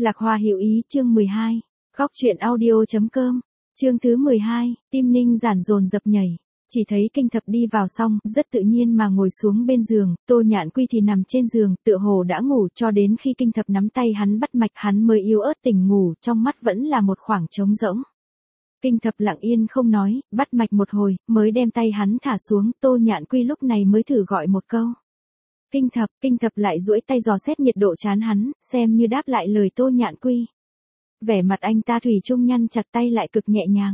Lạc Hoa hiểu ý chương 12. Góc truyện audio.com. Chương thứ 12, tim Ninh Giản dồn dập nhảy. Chỉ thấy Kinh Thập đi vào xong, rất tự nhiên mà ngồi xuống bên giường, Tô Nhạn Quy thì nằm trên giường, tựa hồ đã ngủ cho đến khi Kinh Thập nắm tay hắn bắt mạch hắn mới yếu ớt tỉnh ngủ, trong mắt vẫn là một khoảng trống rỗng. Kinh Thập lặng yên không nói, bắt mạch một hồi, mới đem tay hắn thả xuống, Tô Nhạn Quy lúc này mới thử gọi một câu. Kinh Thập lại duỗi tay dò xét nhiệt độ trán hắn, xem như đáp lại lời Tô Nhạn Quy. Vẻ mặt anh ta thủy chung nhăn chặt tay lại cực nhẹ nhàng.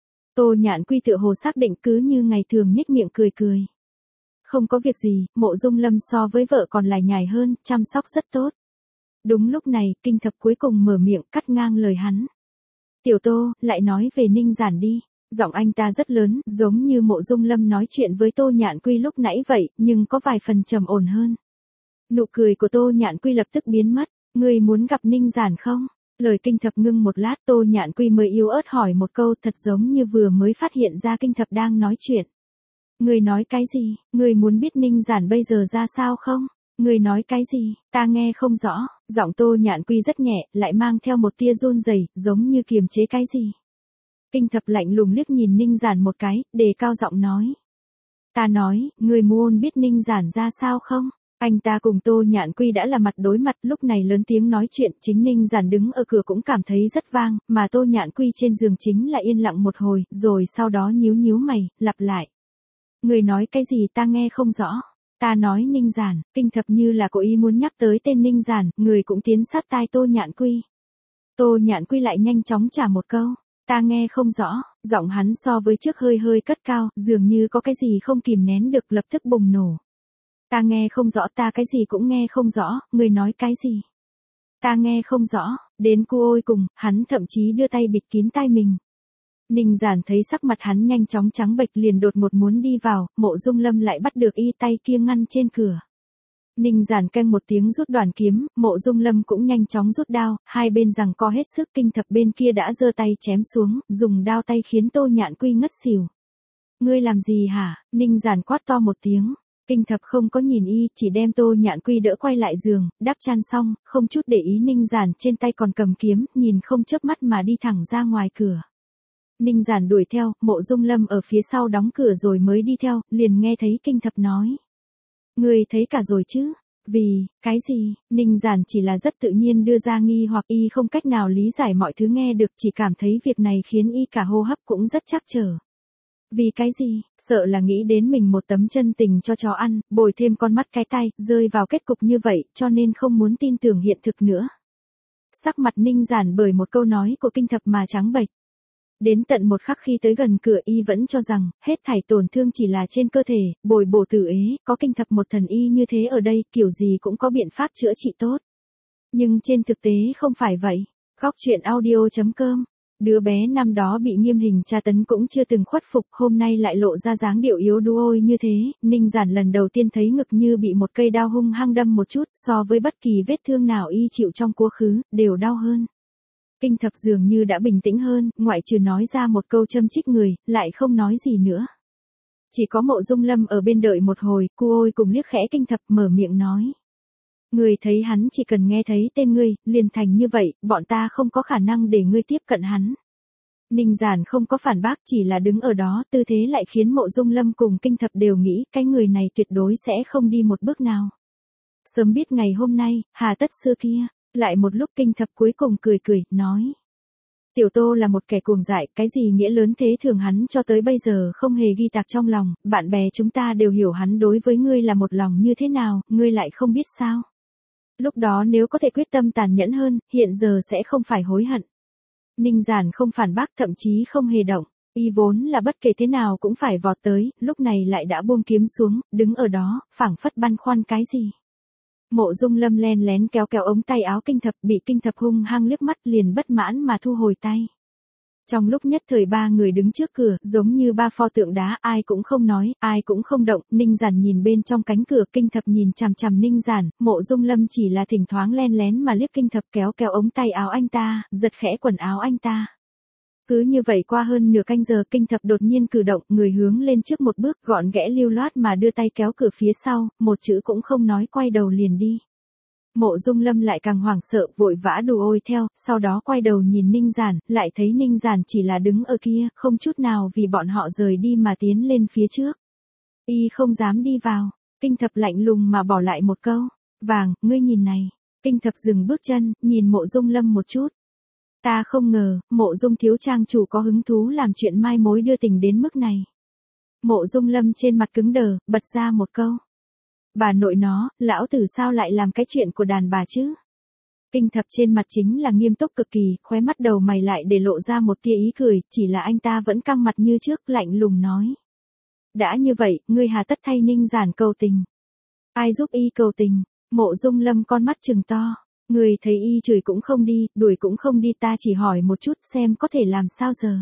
Tô Nhạn Quy tựa hồ xác định cứ như ngày thường nhếch miệng cười cười. Không có việc gì, Mộ Dung Lâm so với vợ còn lải nhải hơn, chăm sóc rất tốt. Đúng lúc này, Kinh Thập cuối cùng mở miệng cắt ngang lời hắn. Tiểu Tô, lại nói về Ninh Giản đi. Giọng anh ta rất lớn, giống như Mộ Dung Lâm nói chuyện với Tô Nhạn Quy lúc nãy vậy, nhưng có vài phần trầm ổn hơn. Nụ cười của Tô Nhạn Quy lập tức biến mất. Ngươi muốn gặp Ninh Giản không? Lời Kinh Thập ngưng một lát, Tô Nhạn Quy mới yếu ớt hỏi một câu, thật giống như vừa mới phát hiện ra Kinh Thập đang nói chuyện. Ngươi nói cái gì? Ngươi muốn biết Ninh Giản bây giờ ra sao không? Ngươi nói cái gì? Ta nghe không rõ. Giọng Tô Nhạn Quy rất nhẹ, lại mang theo một tia run rẩy, giống như kiềm chế cái gì. Kinh Thập lạnh lùng liếc nhìn Ninh Giản một cái, đề cao giọng nói. Ta nói, ngươi muốn biết Ninh Giản ra sao không? Anh ta cùng Tô Nhạn Quy đã là mặt đối mặt, lúc này lớn tiếng nói chuyện, chính Ninh Giản đứng ở cửa cũng cảm thấy rất vang, mà Tô Nhạn Quy trên giường chính là yên lặng một hồi, rồi sau đó nhíu nhíu mày, lặp lại. Người nói cái gì ta nghe không rõ. Ta nói Ninh Giản. Kinh Thập như là cố ý muốn nhắc tới tên Ninh Giản, người cũng tiến sát tai Tô Nhạn Quy. Tô Nhạn Quy lại nhanh chóng trả một câu. Ta nghe không rõ, giọng hắn so với trước hơi hơi cất cao, dường như có cái gì không kìm nén được lập tức bùng nổ. Ta nghe không rõ, ta cái gì cũng nghe không rõ, người nói cái gì? Ta nghe không rõ, đến cu ôi cùng, hắn thậm chí đưa tay bịt kín tai mình. Ninh Giản thấy sắc mặt hắn nhanh chóng trắng bệch liền đột ngột muốn đi vào, Mộ Dung Lâm lại bắt được y tay kia ngăn trên cửa. Ninh Giản keng một tiếng rút đoàn kiếm, Mộ Dung Lâm cũng nhanh chóng rút đao, hai bên giằng co hết sức. Kinh Thập bên kia đã giơ tay chém xuống, dùng đao tay khiến Tô Nhạn Quy ngất xỉu. Ngươi làm gì hả? Ninh Giản quát to một tiếng. Kinh Thập không có nhìn y, chỉ đem Tô Nhạn Quy đỡ quay lại giường, đắp chăn xong, không chút để ý Ninh Giản trên tay còn cầm kiếm, nhìn không chớp mắt mà đi thẳng ra ngoài cửa. Ninh Giản đuổi theo, Mộ Dung Lâm ở phía sau đóng cửa rồi mới đi theo, liền nghe thấy Kinh Thập nói. Ngươi thấy cả rồi chứ? Vì, cái gì? Ninh Giản chỉ là rất tự nhiên đưa ra nghi hoặc y không cách nào lý giải mọi thứ nghe được, chỉ cảm thấy việc này khiến y cả hô hấp cũng rất trắc trở. Vì cái gì? Sợ là nghĩ đến mình một tấm chân tình cho chó ăn, bồi thêm con mắt cái tay, rơi vào kết cục như vậy, cho nên không muốn tin tưởng hiện thực nữa. Sắc mặt Ninh Giản bởi một câu nói của Kinh Thập mà trắng bệch. Đến tận một khắc khi tới gần cửa y vẫn cho rằng, hết thảy tổn thương chỉ là trên cơ thể, bồi bổ tử ế, có Kinh Thập một thần y như thế ở đây, kiểu gì cũng có biện pháp chữa trị tốt. Nhưng trên thực tế không phải vậy. Góc truyện audio.com. Đứa bé năm đó bị nghiêm hình tra tấn cũng chưa từng khuất phục, hôm nay lại lộ ra dáng điệu yếu đuối như thế. Ninh Giản lần đầu tiên thấy ngực như bị một cây đao hung hăng đâm một chút, so với bất kỳ vết thương nào y chịu trong quá khứ, đều đau hơn. Kinh Thập dường như đã bình tĩnh hơn, ngoại trừ nói ra một câu châm chích người, lại không nói gì nữa. Chỉ có Mộ Dung Lâm ở bên đợi một hồi, cu ôi cùng liếc khẽ Kinh Thập mở miệng nói. Người thấy hắn chỉ cần nghe thấy tên ngươi, liền thành như vậy, bọn ta không có khả năng để ngươi tiếp cận hắn. Ninh Giản không có phản bác, chỉ là đứng ở đó, tư thế lại khiến Mộ Dung Lâm cùng Kinh Thập đều nghĩ, cái người này tuyệt đối sẽ không đi một bước nào. Sớm biết ngày hôm nay, hà tất xưa kia. Lại một lúc Kinh Thập cuối cùng cười cười, nói. Tiểu Tô là một kẻ cuồng dại, cái gì nghĩa lớn thế thường hắn cho tới bây giờ không hề ghi tạc trong lòng, bạn bè chúng ta đều hiểu hắn đối với ngươi là một lòng như thế nào, ngươi lại không biết sao. Lúc đó nếu có thể quyết tâm tàn nhẫn hơn, hiện giờ sẽ không phải hối hận. Ninh Giản không phản bác, thậm chí không hề động, y vốn là bất kể thế nào cũng phải vọt tới, lúc này lại đã buông kiếm xuống, đứng ở đó, phảng phất băn khoăn cái gì. Mộ Dung Lâm len lén kéo kéo ống tay áo Kinh Thập, bị Kinh Thập hung hăng liếc mắt liền bất mãn mà thu hồi tay. Trong lúc nhất thời ba người đứng trước cửa, giống như ba pho tượng đá, ai cũng không nói, ai cũng không động. Ninh Giản nhìn bên trong cánh cửa, Kinh Thập nhìn chằm chằm Ninh Giản, Mộ Dung Lâm chỉ là thỉnh thoáng len lén mà liếc Kinh Thập, kéo kéo ống tay áo anh ta, giật khẽ quần áo anh ta. Cứ như vậy qua hơn nửa canh giờ, Kinh Thập đột nhiên cử động, người hướng lên trước một bước, gọn ghẽ lưu loát mà đưa tay kéo cửa phía sau, một chữ cũng không nói, quay đầu liền đi. Mộ Dung Lâm lại càng hoảng sợ, vội vã đù ôi theo, sau đó quay đầu nhìn Ninh Giản, lại thấy Ninh Giản chỉ là đứng ở kia, không chút nào vì bọn họ rời đi mà tiến lên phía trước. Y không dám đi vào, Kinh Thập lạnh lùng mà bỏ lại một câu, vàng, ngươi nhìn này. Kinh Thập dừng bước chân, nhìn Mộ Dung Lâm một chút. Ta không ngờ, Mộ Dung thiếu trang chủ có hứng thú làm chuyện mai mối đưa tình đến mức này. Mộ Dung Lâm trên mặt cứng đờ, bật ra một câu. Bà nội nó, lão tử sao lại làm cái chuyện của đàn bà chứ? Kinh Thập trên mặt chính là nghiêm túc cực kỳ, khóe mắt đầu mày lại để lộ ra một tia ý cười, chỉ là anh ta vẫn căng mặt như trước, lạnh lùng nói. Đã như vậy, ngươi hà tất thay Ninh Giản cầu tình. Ai giúp y cầu tình? Mộ Dung Lâm con mắt trừng to. Ngươi thấy y chửi cũng không đi, đuổi cũng không đi, ta chỉ hỏi một chút xem có thể làm sao giờ.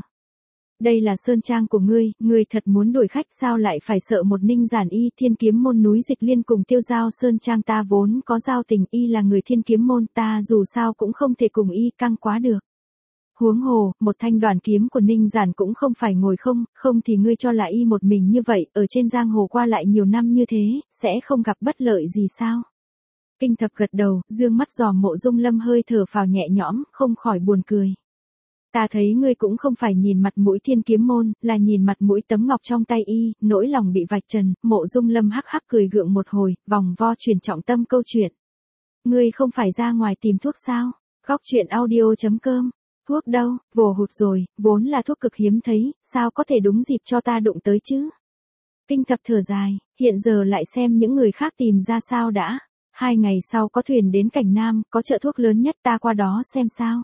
Đây là sơn trang của ngươi thật muốn đuổi khách sao lại phải sợ một Ninh Giản y, Thiên Kiếm môn núi Dịch Liên cùng Tiêu Giao sơn trang ta vốn có giao tình, y là người Thiên Kiếm môn, ta dù sao cũng không thể cùng y căng quá được. Huống hồ, một thanh đoàn kiếm của Ninh Giản cũng không phải ngồi không thì ngươi cho là y một mình như vậy, ở trên giang hồ qua lại nhiều năm như thế, sẽ không gặp bất lợi gì sao? Kinh Thập gật đầu, dương mắt dòm Mộ Dung Lâm hơi thở phào nhẹ nhõm, không khỏi buồn cười. Ta thấy ngươi cũng không phải nhìn mặt mũi Thiên Kiếm môn, là nhìn mặt mũi tấm ngọc trong tay y, nỗi lòng bị vạch trần. Mộ Dung Lâm hắc hắc cười gượng một hồi, vòng vo chuyển trọng tâm câu chuyện. Ngươi không phải ra ngoài tìm thuốc sao? Góc chuyện audio.com. Thuốc đâu, vồ hụt rồi, vốn là thuốc cực hiếm thấy, sao có thể đúng dịp cho ta đụng tới chứ? Kinh Thập thở dài, hiện giờ lại xem những người khác tìm ra sao đã. 2 ngày sau có thuyền đến Cảnh Nam, có chợ thuốc lớn nhất, ta qua đó xem sao.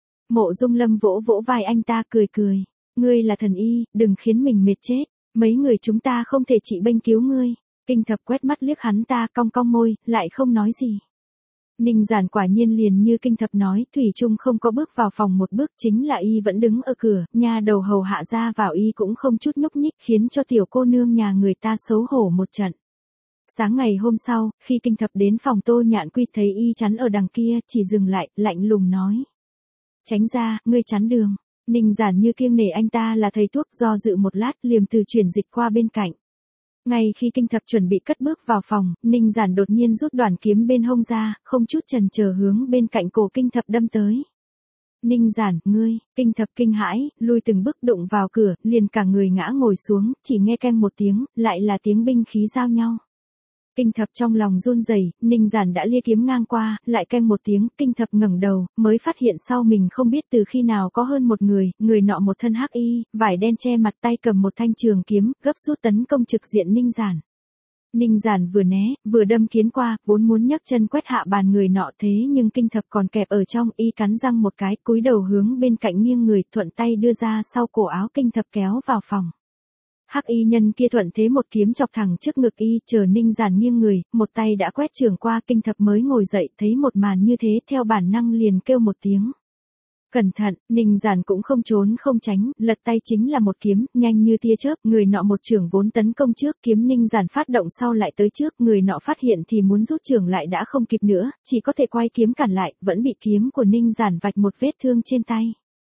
Mộ Dung Lâm vỗ vỗ vai anh ta cười cười. Ngươi là thần y, đừng khiến mình mệt chết. Mấy người chúng ta không thể trị bênh cứu ngươi. Kinh Thập quét mắt liếc hắn ta, cong cong môi, lại không nói gì. Ninh Giản quả nhiên liền như Kinh Thập nói, thủy chung không có bước vào phòng một bước, chính là y vẫn đứng ở cửa, nha đầu hầu hạ ra vào y cũng không chút nhúc nhích, khiến cho tiểu cô nương nhà người ta xấu hổ một trận. Sáng ngày hôm sau, khi Kinh Thập đến phòng Tô Nhạn Quy thấy y chắn ở đằng kia, chỉ dừng lại, lạnh lùng nói. Tránh ra, ngươi chắn đường. Ninh Giản như kiêng nể anh ta là thầy thuốc, do dự một lát, liềm từ chuyển dịch qua bên cạnh. Ngay khi Kinh Thập chuẩn bị cất bước vào phòng, Ninh Giản đột nhiên rút đoàn kiếm bên hông ra, không chút chần chờ hướng bên cạnh cổ Kinh Thập đâm tới. Ninh Giản, ngươi, Kinh Thập kinh hãi, lui từng bước đụng vào cửa, liền cả người ngã ngồi xuống, chỉ nghe keng một tiếng, lại là tiếng binh khí giao nhau. Kinh Thập trong lòng run rẩy, Ninh Giản đã lia kiếm ngang qua, lại keng một tiếng, Kinh Thập ngẩng đầu, mới phát hiện sau mình không biết từ khi nào có hơn một người nọ một thân hắc y, vải đen che mặt, tay cầm một thanh trường kiếm, gấp rút tấn công trực diện Ninh Giản. Ninh Giản vừa né, vừa đâm kiến qua, vốn muốn nhấc chân quét hạ bàn người nọ, thế nhưng Kinh Thập còn kẹp ở trong, y cắn răng một cái, cúi đầu hướng bên cạnh nghiêng người, thuận tay đưa ra sau cổ áo Kinh Thập kéo vào phòng. Hắc y nhân kia thuận thế một kiếm chọc thẳng trước ngực y, chờ Ninh Giản nghiêng người, một tay đã quét trường qua, Kinh Thập mới ngồi dậy, thấy một màn như thế, theo bản năng liền kêu một tiếng. Cẩn thận, Ninh Giản cũng không trốn không tránh, lật tay chính là một kiếm, nhanh như tia chớp, người nọ một chưởng vốn tấn công trước, kiếm Ninh Giản phát động sau lại tới trước, người nọ phát hiện thì muốn rút chưởng lại đã không kịp nữa, chỉ có thể quay kiếm cản lại, vẫn bị kiếm của Ninh Giản vạch một vết thương trên tay.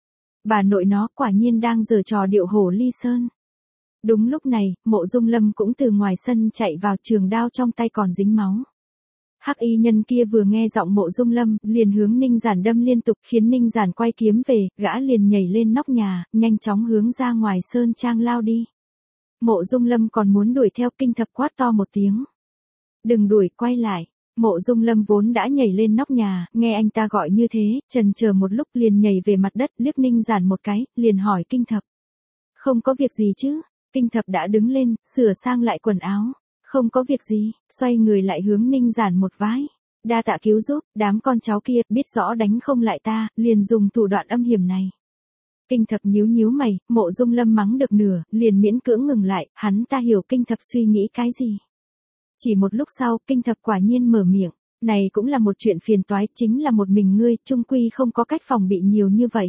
Bà nội nó quả nhiên đang giở trò điệu hổ ly sơn. Đúng lúc này, Mộ Dung Lâm cũng từ ngoài sân chạy vào, trường đao trong tay còn dính máu. Hắc y nhân kia vừa nghe giọng Mộ Dung Lâm, liền hướng Ninh Giản đâm liên tục, khiến Ninh Giản quay kiếm về, gã liền nhảy lên nóc nhà, nhanh chóng hướng ra ngoài sơn trang lao đi. Mộ Dung Lâm còn muốn đuổi theo, Kinh Thập quát to một tiếng. Đừng đuổi, quay lại. Mộ Dung Lâm vốn đã nhảy lên nóc nhà, nghe anh ta gọi như thế, chần chờ một lúc liền nhảy về mặt đất, liếc Ninh Giản một cái, liền hỏi Kinh Thập. Không có việc gì chứ? Kinh Thập đã đứng lên, sửa sang lại quần áo. Không có việc gì, xoay người lại hướng Ninh Giản một vái. Đa tạ cứu giúp, đám con cháu kia, biết rõ đánh không lại ta, liền dùng thủ đoạn âm hiểm này. Kinh Thập nhíu nhíu mày, Mộ Dung Lâm mắng được nửa, liền miễn cưỡng ngừng lại, hắn ta hiểu Kinh Thập suy nghĩ cái gì. Chỉ một lúc sau, Kinh Thập quả nhiên mở miệng, này cũng là một chuyện phiền toái, chính là một mình ngươi, chung quy không có cách phòng bị nhiều như vậy.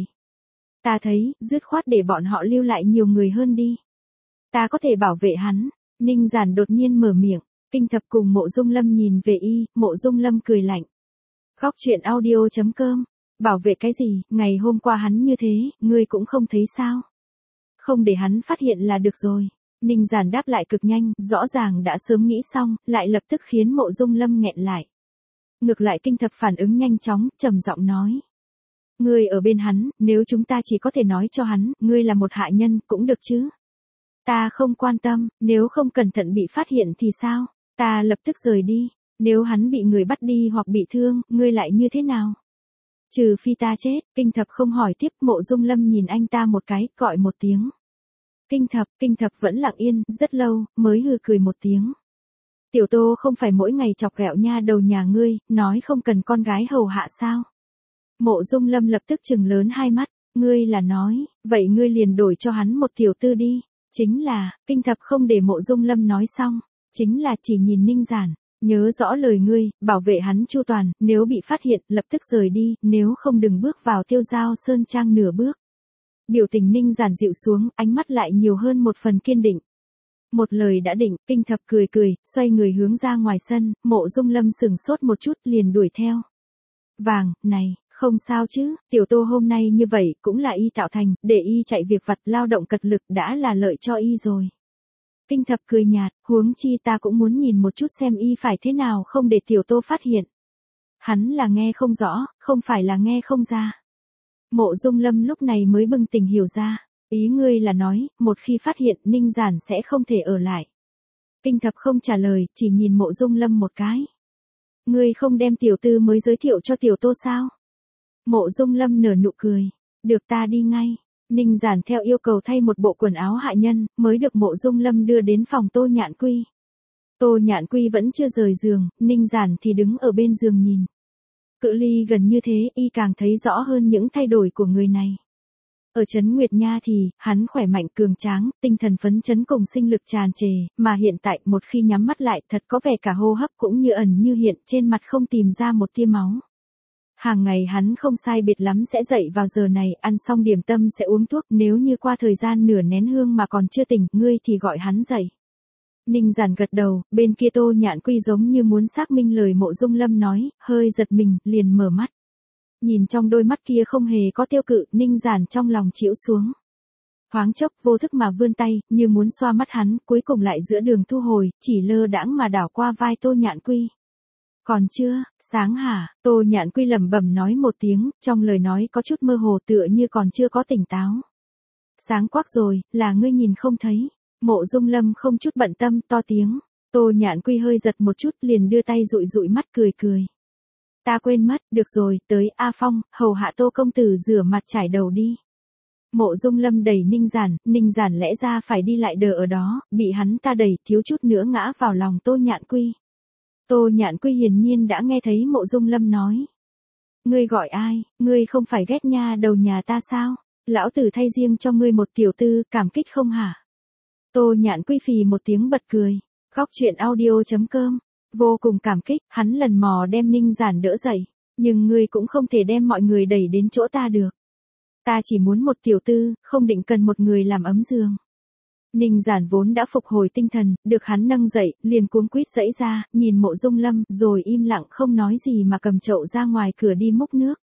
Ta thấy, dứt khoát để bọn họ lưu lại nhiều người hơn đi. Ta có thể bảo vệ hắn. Ninh Giản đột nhiên mở miệng, Kinh Thập cùng Mộ Dung Lâm nhìn về y, Mộ Dung Lâm cười lạnh. Góc chuyện audio.com, bảo vệ cái gì, ngày hôm qua hắn như thế, ngươi cũng không thấy sao. Không để hắn phát hiện là được rồi. Ninh Giản đáp lại cực nhanh, rõ ràng đã sớm nghĩ xong, lại lập tức khiến Mộ Dung Lâm nghẹn lại. Ngược lại Kinh Thập phản ứng nhanh chóng, trầm giọng nói. Ngươi ở bên hắn, nếu chúng ta chỉ có thể nói cho hắn, ngươi là một hạ nhân, cũng được chứ. Ta không quan tâm, nếu không cẩn thận bị phát hiện thì sao? Ta lập tức rời đi. Nếu hắn bị người bắt đi hoặc bị thương, ngươi lại như thế nào? Trừ phi ta chết, Kinh Thập không hỏi tiếp. Mộ Dung Lâm nhìn anh ta một cái, gọi một tiếng. Kinh Thập vẫn lặng yên, rất lâu, mới hừ cười một tiếng. Tiểu Tô không phải mỗi ngày chọc ghẹo nha đầu nhà ngươi, nói không cần con gái hầu hạ sao? Mộ Dung Lâm lập tức trừng lớn hai mắt, ngươi là nói, vậy ngươi liền đổi cho hắn một tiểu tư đi. Chính là, Kinh Thập không để Mộ Dung Lâm nói xong, chính là chỉ nhìn Ninh Giản, nhớ rõ lời ngươi, bảo vệ hắn chu toàn, nếu bị phát hiện, lập tức rời đi, nếu không đừng bước vào Tiêu Giao Sơn Trang nửa bước. Biểu tình Ninh Giản dịu xuống, ánh mắt lại nhiều hơn một phần kiên định. Một lời đã định, Kinh Thập cười cười, xoay người hướng ra ngoài sân, Mộ Dung Lâm sừng sốt một chút, liền đuổi theo. Vàng, này, không sao chứ, Tiểu Tô hôm nay như vậy, cũng là y tạo thành, để y chạy việc vặt lao động cật lực đã là lợi cho y rồi. Kinh Thập cười nhạt, huống chi ta cũng muốn nhìn một chút xem y phải thế nào không để Tiểu Tô phát hiện. Hắn là nghe không rõ, không phải là nghe không ra. Mộ Dung Lâm lúc này mới bừng tỉnh hiểu ra, ý ngươi là nói, một khi phát hiện Ninh Giản sẽ không thể ở lại. Kinh Thập không trả lời, chỉ nhìn Mộ Dung Lâm một cái. Ngươi không đem tiểu tư mới giới thiệu cho Tiểu Tô sao? Mộ Dung Lâm nở nụ cười, được ta đi ngay. Ninh Giản theo yêu cầu thay một bộ quần áo hạ nhân, mới được Mộ Dung Lâm đưa đến phòng Tô Nhạn Quy. Tô Nhạn Quy vẫn chưa rời giường, Ninh Giản thì đứng ở bên giường nhìn. Cự ly gần như thế, y càng thấy rõ hơn những thay đổi của người này. Ở Trấn Nguyệt Nha thì, hắn khỏe mạnh cường tráng, tinh thần phấn chấn cùng sinh lực tràn trề, mà hiện tại một khi nhắm mắt lại thật có vẻ cả hô hấp cũng như ẩn như hiện, trên mặt không tìm ra một tia máu. Hàng ngày hắn không sai biệt lắm sẽ dậy vào giờ này, ăn xong điểm tâm sẽ uống thuốc, nếu như qua thời gian nửa nén hương mà còn chưa tỉnh, ngươi thì gọi hắn dậy. Ninh Giản gật đầu, bên kia Tô Nhạn Quy giống như muốn xác minh lời Mộ Dung Lâm nói, hơi giật mình, liền mở mắt. Nhìn trong đôi mắt kia không hề có tiêu cự, Ninh Giản trong lòng chịu xuống. Thoáng chốc vô thức mà vươn tay, như muốn xoa mắt hắn, cuối cùng lại giữa đường thu hồi, chỉ lơ đãng mà đảo qua vai Tô Nhạn Quy. Còn chưa, sáng hả? Tô Nhạn Quy lẩm bẩm nói một tiếng, trong lời nói có chút mơ hồ tựa như còn chưa có tỉnh táo. Sáng quắc rồi, là ngươi nhìn không thấy. Mộ Dung Lâm không chút bận tâm, to tiếng. Tô Nhạn Quy hơi giật một chút liền đưa tay dụi dụi mắt cười cười. Ta quên mất, được rồi, tới A Phong, hầu hạ Tô công tử rửa mặt trải đầu đi. Mộ Dung Lâm đẩy Ninh Giản lẽ ra phải đi lại đờ ở đó, bị hắn ta đẩy thiếu chút nữa ngã vào lòng Tô Nhạn Quy. Tô Nhạn Quy hiển nhiên đã nghe thấy Mộ Dung Lâm nói. Ngươi gọi ai, ngươi không phải ghét nha đầu nhà ta sao? Lão tử thay riêng cho ngươi một tiểu tư, cảm kích không hả? Tô Nhạn Quy phì một tiếng bật cười. Góc truyện audio.com. Vô cùng cảm kích, hắn lần mò đem Ninh Giản đỡ dậy. Nhưng ngươi cũng không thể đem mọi người đẩy đến chỗ ta được. Ta chỉ muốn một tiểu tư, không định cần một người làm ấm giường. Ninh Giản vốn đã phục hồi tinh thần, được hắn nâng dậy, liền cuống quýt giãy ra, nhìn Mộ Dung Lâm, rồi im lặng không nói gì mà cầm chậu ra ngoài cửa đi múc nước.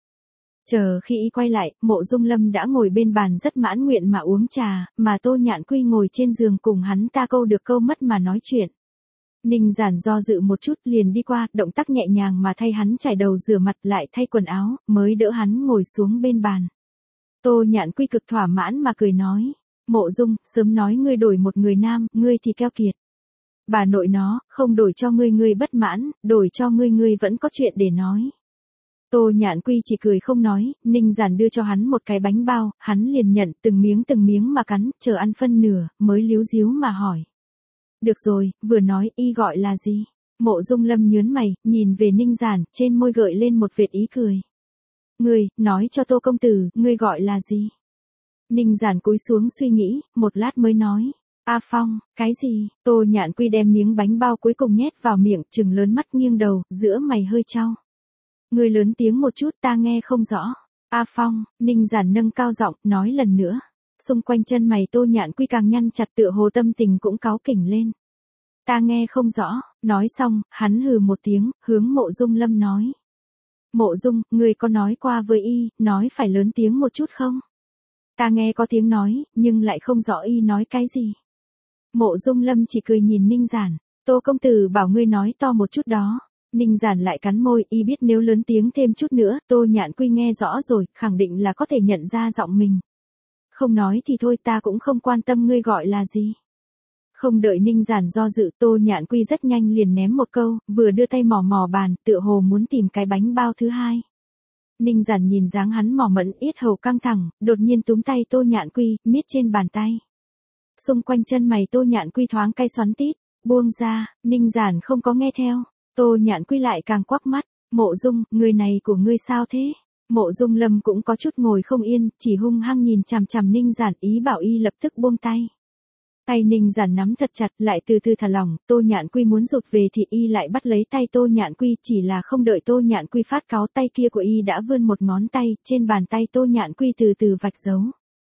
Chờ khi y quay lại, Mộ Dung Lâm đã ngồi bên bàn rất mãn nguyện mà uống trà, mà Tô Nhạn Quy ngồi trên giường cùng hắn ta câu được câu mất mà nói chuyện. Ninh Giản do dự một chút liền đi qua, động tác nhẹ nhàng mà thay hắn chải đầu rửa mặt lại thay quần áo, mới đỡ hắn ngồi xuống bên bàn. Tô Nhạn Quy cực thỏa mãn mà cười nói. Mộ Dung, sớm nói ngươi đổi một người nam, ngươi thì keo kiệt. Bà nội nó, không đổi cho ngươi ngươi bất mãn, đổi cho ngươi ngươi vẫn có chuyện để nói. Tô Nhạn Quy chỉ cười không nói, Ninh Giản đưa cho hắn một cái bánh bao, hắn liền nhận từng miếng mà cắn, chờ ăn phân nửa, mới líu díu mà hỏi. Được rồi, vừa nói, y gọi là gì? Mộ Dung Lâm nhớn mày, nhìn về Ninh Giản, trên môi gợi lên một vệt ý cười. Ngươi, nói cho Tô công tử, ngươi gọi là gì? Ninh Giản cúi xuống suy nghĩ, một lát mới nói. A Phong, cái gì? Tô Nhạn Quy đem miếng bánh bao cuối cùng nhét vào miệng, trừng lớn mắt nghiêng đầu, giữa mày hơi chau. Ngươi lớn tiếng một chút ta nghe không rõ. A Phong, Ninh Giản nâng cao giọng, nói lần nữa. Xung quanh chân mày Tô Nhạn Quy càng nhăn chặt tựa hồ tâm tình cũng cáu kỉnh lên. Ta nghe không rõ, nói xong, hắn hừ một tiếng, hướng Mộ Dung Lâm nói. Mộ Dung, ngươi có nói qua với y, nói phải lớn tiếng một chút không? Ta nghe có tiếng nói, nhưng lại không rõ y nói cái gì. Mộ Dung Lâm chỉ cười nhìn Ninh Giản, Tô công tử bảo ngươi nói to một chút đó. Ninh Giản lại cắn môi, y biết nếu lớn tiếng thêm chút nữa, Tô Nhạn Quy nghe rõ rồi, khẳng định là có thể nhận ra giọng mình. Không nói thì thôi, ta cũng không quan tâm ngươi gọi là gì. Không đợi Ninh Giản do dự, Tô Nhạn Quy rất nhanh liền ném một câu, vừa đưa tay mò mò bàn, tựa hồ muốn tìm cái bánh bao thứ hai. Ninh Giản nhìn dáng hắn mò mẫm, yết hầu căng thẳng, đột nhiên túm tay Tô Nhạn Quy, miết trên bàn tay. Xung quanh chân mày Tô Nhạn Quy thoáng cay xoắn tít, buông ra, Ninh Giản không có nghe theo. Tô Nhạn Quy lại càng quắc mắt, Mộ Dung, người này của ngươi sao thế? Mộ Dung Lâm cũng có chút ngồi không yên, chỉ hung hăng nhìn chằm chằm Ninh Giản, ý bảo y lập tức buông tay. Tay Ninh Giản nắm thật chặt, lại từ từ thả lỏng, Tô Nhạn Quy muốn rụt về thì y lại bắt lấy tay Tô Nhạn Quy, chỉ là không đợi Tô Nhạn Quy phát cáu, tay kia của y đã vươn một ngón tay, trên bàn tay Tô Nhạn Quy từ từ vạch dấu.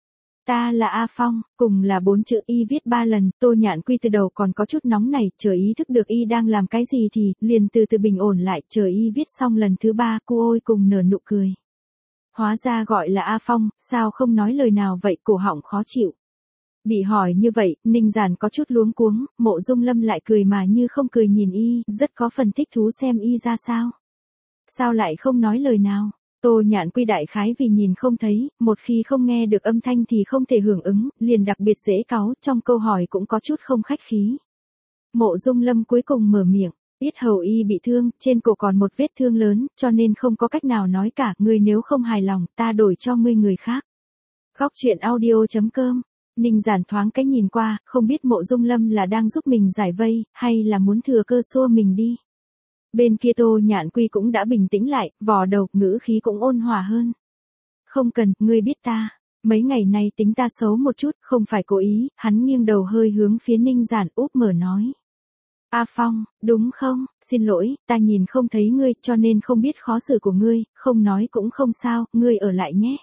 Ta là A Phong, cùng là 4 chữ y viết 3 lần, Tô Nhạn Quy từ đầu còn có chút nóng nảy, chờ ý thức được y đang làm cái gì thì, liền từ từ bình ổn lại, chờ y viết xong lần thứ 3, cô ôi cùng nở nụ cười. Hóa ra gọi là A Phong, sao không nói lời nào vậy, cổ họng khó chịu. Bị hỏi như vậy, Ninh Giản có chút luống cuống, Mộ Dung Lâm lại cười mà như không cười nhìn y, rất có phần thích thú xem y ra sao. Sao lại không nói lời nào? Tô Nhạn Quy đại khái vì nhìn không thấy, một khi không nghe được âm thanh thì không thể hưởng ứng, liền đặc biệt dễ cáu, trong câu hỏi cũng có chút không khách khí. Mộ Dung Lâm cuối cùng mở miệng, yết hầu y bị thương, trên cổ còn một vết thương lớn, cho nên không có cách nào nói cả, ngươi nếu không hài lòng, ta đổi cho ngươi người khác. Góc truyện audio.com. Ninh Giản thoáng cái nhìn qua, không biết Mộ Dung Lâm là đang giúp mình giải vây, hay là muốn thừa cơ xua mình đi. Bên kia Tô Nhạn Quy cũng đã bình tĩnh lại, vò đầu, ngữ khí cũng ôn hòa hơn. Không cần, ngươi biết ta. Mấy ngày nay tính ta xấu một chút, không phải cố ý, hắn nghiêng đầu hơi hướng phía Ninh Giản úp mở nói. A Phong, đúng không, xin lỗi, ta nhìn không thấy ngươi, cho nên không biết khó xử của ngươi, không nói cũng không sao, ngươi ở lại nhé.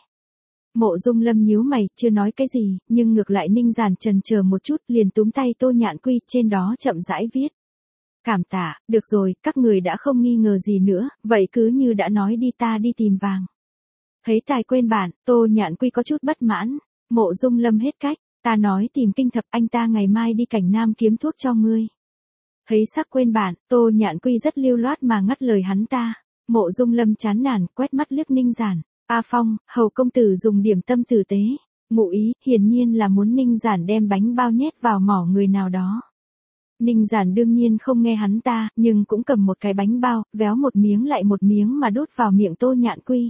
Mộ Dung Lâm nhíu mày, chưa nói cái gì, nhưng ngược lại Ninh Giản chần chờ một chút, liền túm tay Tô Nhạn Quy, trên đó chậm rãi viết. Cảm tạ, được rồi, các người đã không nghi ngờ gì nữa, vậy cứ như đã nói đi, ta đi tìm vàng. Thấy tài quên bản, Tô Nhạn Quy có chút bất mãn, Mộ Dung Lâm hết cách, ta nói tìm Kinh Thập, anh ta ngày mai đi Cảnh Nam kiếm thuốc cho ngươi. Thấy sắc quên bản, Tô Nhạn Quy rất lưu loát mà ngắt lời hắn ta. Mộ Dung Lâm chán nản, quét mắt liếc Ninh Giản. A Phong, hầu công tử dùng điểm tâm tử tế. Ngụ ý, hiển nhiên là muốn Ninh Giản đem bánh bao nhét vào mỏ người nào đó. Ninh Giản đương nhiên không nghe hắn ta, nhưng cũng cầm một cái bánh bao, véo một miếng lại một miếng mà đút vào miệng Tô Nhạn Quy.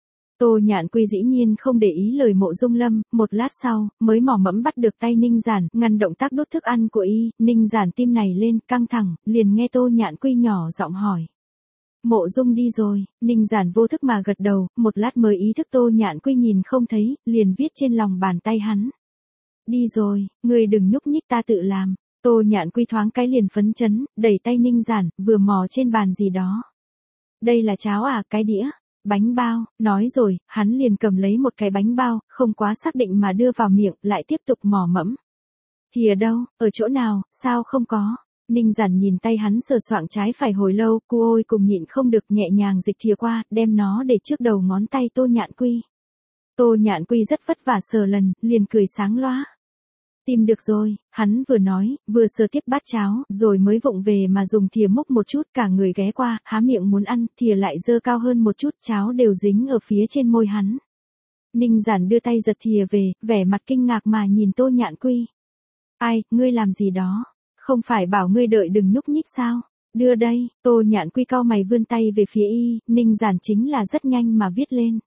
Tô Nhạn Quy dĩ nhiên không để ý lời Mộ Dung Lâm, một lát sau, mới mò mẫm bắt được tay Ninh Giản, ngăn động tác đút thức ăn của y, Ninh Giản tim này lên, căng thẳng, liền nghe Tô Nhạn Quy nhỏ giọng hỏi. Mộ Dung đi rồi, Ninh Giản vô thức mà gật đầu, một lát mới ý thức Tô Nhạn Quy nhìn không thấy, liền viết trên lòng bàn tay hắn. Đi rồi, người đừng nhúc nhích, ta tự làm. Tô Nhạn Quy thoáng cái liền phấn chấn, đẩy tay Ninh Giản, vừa mò trên bàn gì đó. Đây là cháo à, cái đĩa, bánh bao, nói rồi, hắn liền cầm lấy một cái bánh bao, không quá xác định mà đưa vào miệng, lại tiếp tục mò mẫm. Thìa đâu, ở chỗ nào, sao không có? Ninh Giản nhìn tay hắn sờ soạng trái phải hồi lâu, cô ôi cùng nhịn không được nhẹ nhàng dịch thìa qua, đem nó để trước đầu ngón tay Tô Nhạn Quy. Tô Nhạn Quy rất vất vả sờ lần, liền cười sáng loá. Tìm được rồi, hắn vừa nói, vừa sờ tiếp bát cháo, rồi mới vụng về mà dùng thìa múc một chút, cả người ghé qua, há miệng muốn ăn, thìa lại dơ cao hơn một chút, cháo đều dính ở phía trên môi hắn. Ninh Giản đưa tay giật thìa về, vẻ mặt kinh ngạc mà nhìn Tô Nhạn Quy. Ai, ngươi làm gì đó? Không phải bảo ngươi đợi đừng nhúc nhích sao? Đưa đây, Tô Nhạn Quy cau mày vươn tay về phía y, Ninh Giản chính là rất nhanh mà viết lên.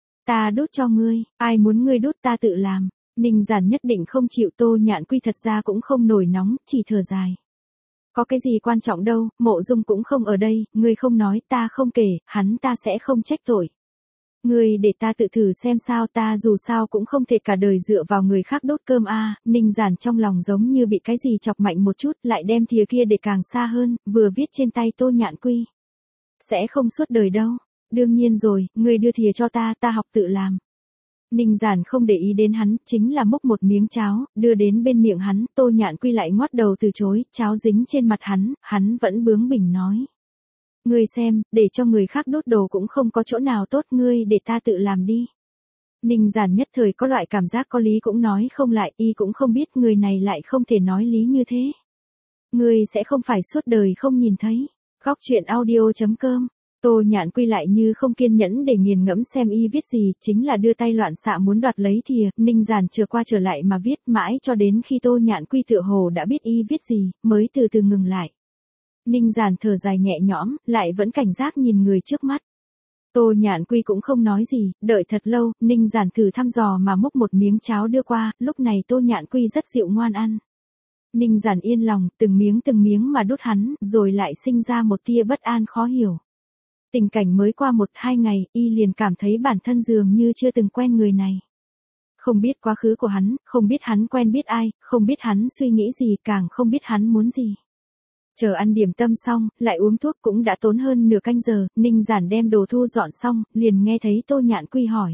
Ta đút cho ngươi, ai muốn ngươi đút ta tự làm. Ninh Giản nhất định không chịu. Tô Nhạn Quy thật ra cũng không nổi nóng, chỉ thở dài. Có cái gì quan trọng đâu, Mộ Dung cũng không ở đây, ngươi không nói, ta không kể, hắn ta sẽ không trách tội. Ngươi để ta tự thử xem sao, ta dù sao cũng không thể cả đời dựa vào người khác đốt cơm a. Ninh Giản trong lòng giống như bị cái gì chọc mạnh một chút, lại đem thìa kia để càng xa hơn, vừa viết trên tay Tô Nhạn Quy. Sẽ không suốt đời đâu. Đương nhiên rồi, ngươi đưa thìa cho ta, ta học tự làm. Ninh Giản không để ý đến hắn, chính là múc một miếng cháo, đưa đến bên miệng hắn, Tô Nhạn Quy lại ngoắt đầu từ chối, cháo dính trên mặt hắn vẫn bướng bỉnh nói. Ngươi xem, để cho người khác đốt đồ cũng không có chỗ nào tốt, ngươi để ta tự làm đi. Ninh Giản nhất thời có loại cảm giác có lý cũng nói không lại, y cũng không biết người này lại không thể nói lý như thế. Ngươi sẽ không phải suốt đời không nhìn thấy. Góc truyện audio.com. Tô Nhạn Quy lại như không kiên nhẫn để nghiền ngẫm xem y viết gì, chính là đưa tay loạn xạ muốn đoạt lấy thìa, Ninh Giản trở qua trở lại mà viết mãi cho đến khi Tô Nhạn Quy tựa hồ đã biết y viết gì, mới từ từ ngừng lại. Ninh Giản thở dài nhẹ nhõm, lại vẫn cảnh giác nhìn người trước mắt. Tô Nhạn Quy cũng không nói gì, đợi thật lâu, Ninh Giản thử thăm dò mà múc một miếng cháo đưa qua, lúc này Tô Nhạn Quy rất dịu ngoan ăn. Ninh Giản yên lòng, từng miếng mà đút hắn, rồi lại sinh ra một tia bất an khó hiểu. Tình cảnh mới qua 1-2 ngày, y liền cảm thấy bản thân dường như chưa từng quen người này. Không biết quá khứ của hắn, không biết hắn quen biết ai, không biết hắn suy nghĩ gì, càng không biết hắn muốn gì. Chờ ăn điểm tâm xong, lại uống thuốc cũng đã tốn hơn nửa canh giờ, Ninh Giản đem đồ thu dọn xong, liền nghe thấy Tô Nhạn Quy hỏi.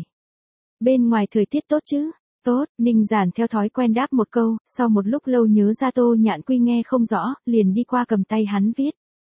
Bên ngoài thời tiết tốt chứ? Tốt, Ninh Giản theo thói quen đáp một câu, sau một lúc lâu nhớ ra Tô Nhạn Quy nghe không rõ, liền đi qua cầm tay hắn viết.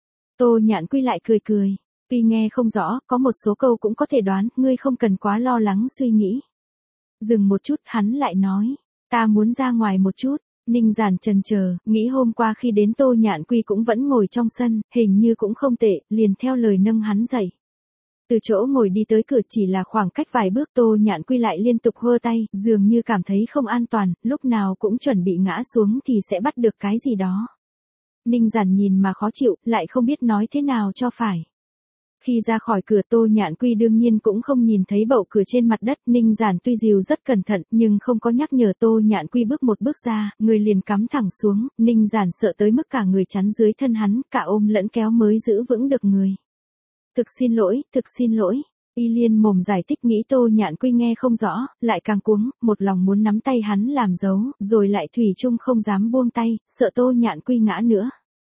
Tô Nhạn Quy lại cười cười. Tuy nghe không rõ, có một số câu cũng có thể đoán, ngươi không cần quá lo lắng suy nghĩ. Dừng một chút, hắn lại nói, ta muốn ra ngoài một chút. Ninh Giản chần chờ, nghĩ hôm qua khi đến Tô Nhạn Quy cũng vẫn ngồi trong sân, hình như cũng không tệ, liền theo lời nâng hắn dậy. Từ chỗ ngồi đi tới cửa chỉ là khoảng cách vài bước, Tô Nhạn Quy lại liên tục hơ tay, dường như cảm thấy không an toàn, lúc nào cũng chuẩn bị ngã xuống thì sẽ bắt được cái gì đó. Ninh Giản nhìn mà khó chịu, lại không biết nói thế nào cho phải. Khi ra khỏi cửa, Tô Nhạn Quy đương nhiên cũng không nhìn thấy bậu cửa trên mặt đất, Ninh Giản tuy dìu rất cẩn thận, nhưng không có nhắc nhở. Tô Nhạn Quy bước một bước ra, người liền cắm thẳng xuống, Ninh Giản sợ tới mức cả người chắn dưới thân hắn, cả ôm lẫn kéo mới giữ vững được người. Thực xin lỗi. Y liên mồm giải thích, nghĩ Tô Nhạn Quy nghe không rõ, lại càng cuống, một lòng muốn nắm tay hắn làm dấu, rồi lại thủy chung không dám buông tay, sợ Tô Nhạn Quy ngã nữa.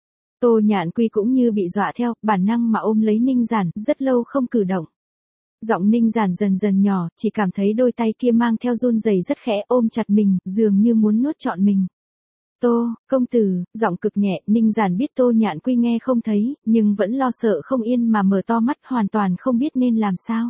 Tô Nhạn Quy cũng như bị dọa theo, bản năng mà ôm lấy Ninh Giản, rất lâu không cử động. Giọng Ninh Giản dần dần nhỏ, chỉ cảm thấy đôi tay kia mang theo run rẩy rất khẽ, ôm chặt mình, dường như muốn nuốt trọn mình. Tô, công tử, giọng cực nhẹ, Ninh Giản biết Tô Nhạn Quy nghe không thấy, nhưng vẫn lo sợ không yên mà mở to mắt, hoàn toàn không biết nên làm sao.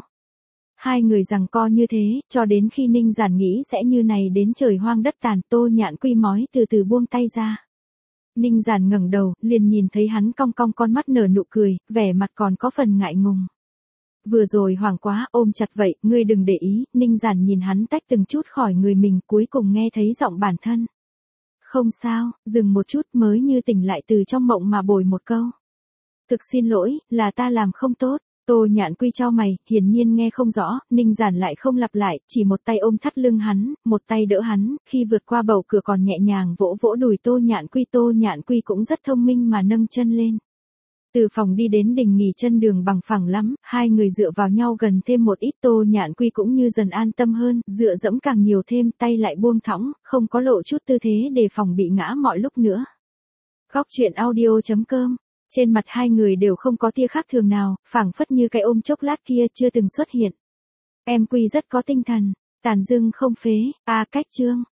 Hai người giằng co như thế, cho đến khi Ninh Giản nghĩ sẽ như này đến trời hoang đất tàn, Tô Nhạn Quy mói từ từ buông tay ra. Ninh Giản ngẩng đầu, liền nhìn thấy hắn cong cong con mắt nở nụ cười, vẻ mặt còn có phần ngại ngùng. Vừa rồi hoảng quá, ôm chặt vậy, ngươi đừng để ý. Ninh Giản nhìn hắn tách từng chút khỏi người mình, cuối cùng nghe thấy giọng bản thân. Không sao, dừng một chút, mới như tỉnh lại từ trong mộng mà bồi một câu. Thực xin lỗi, là ta làm không tốt. Tô Nhạn Quy chau mày, hiển nhiên nghe không rõ, Ninh Giản lại không lặp lại, chỉ một tay ôm thắt lưng hắn, một tay đỡ hắn, khi vượt qua bầu cửa còn nhẹ nhàng vỗ vỗ đùi Tô Nhạn Quy cũng rất thông minh mà nâng chân lên. Từ phòng đi đến đình nghỉ chân đường bằng phẳng lắm, hai người dựa vào nhau gần thêm một ít, Tô Nhạn Quy cũng như dần an tâm hơn, dựa dẫm càng nhiều thêm, tay lại buông thõng, không có lộ chút tư thế đề phòng bị ngã mọi lúc nữa. Góc truyện audio.com. Trên mặt hai người đều không có tia khác thường nào, phảng phất như cái ôm chốc lát kia chưa từng xuất hiện. Em Quy rất có tinh thần, tàn dưng không phế, cách chương.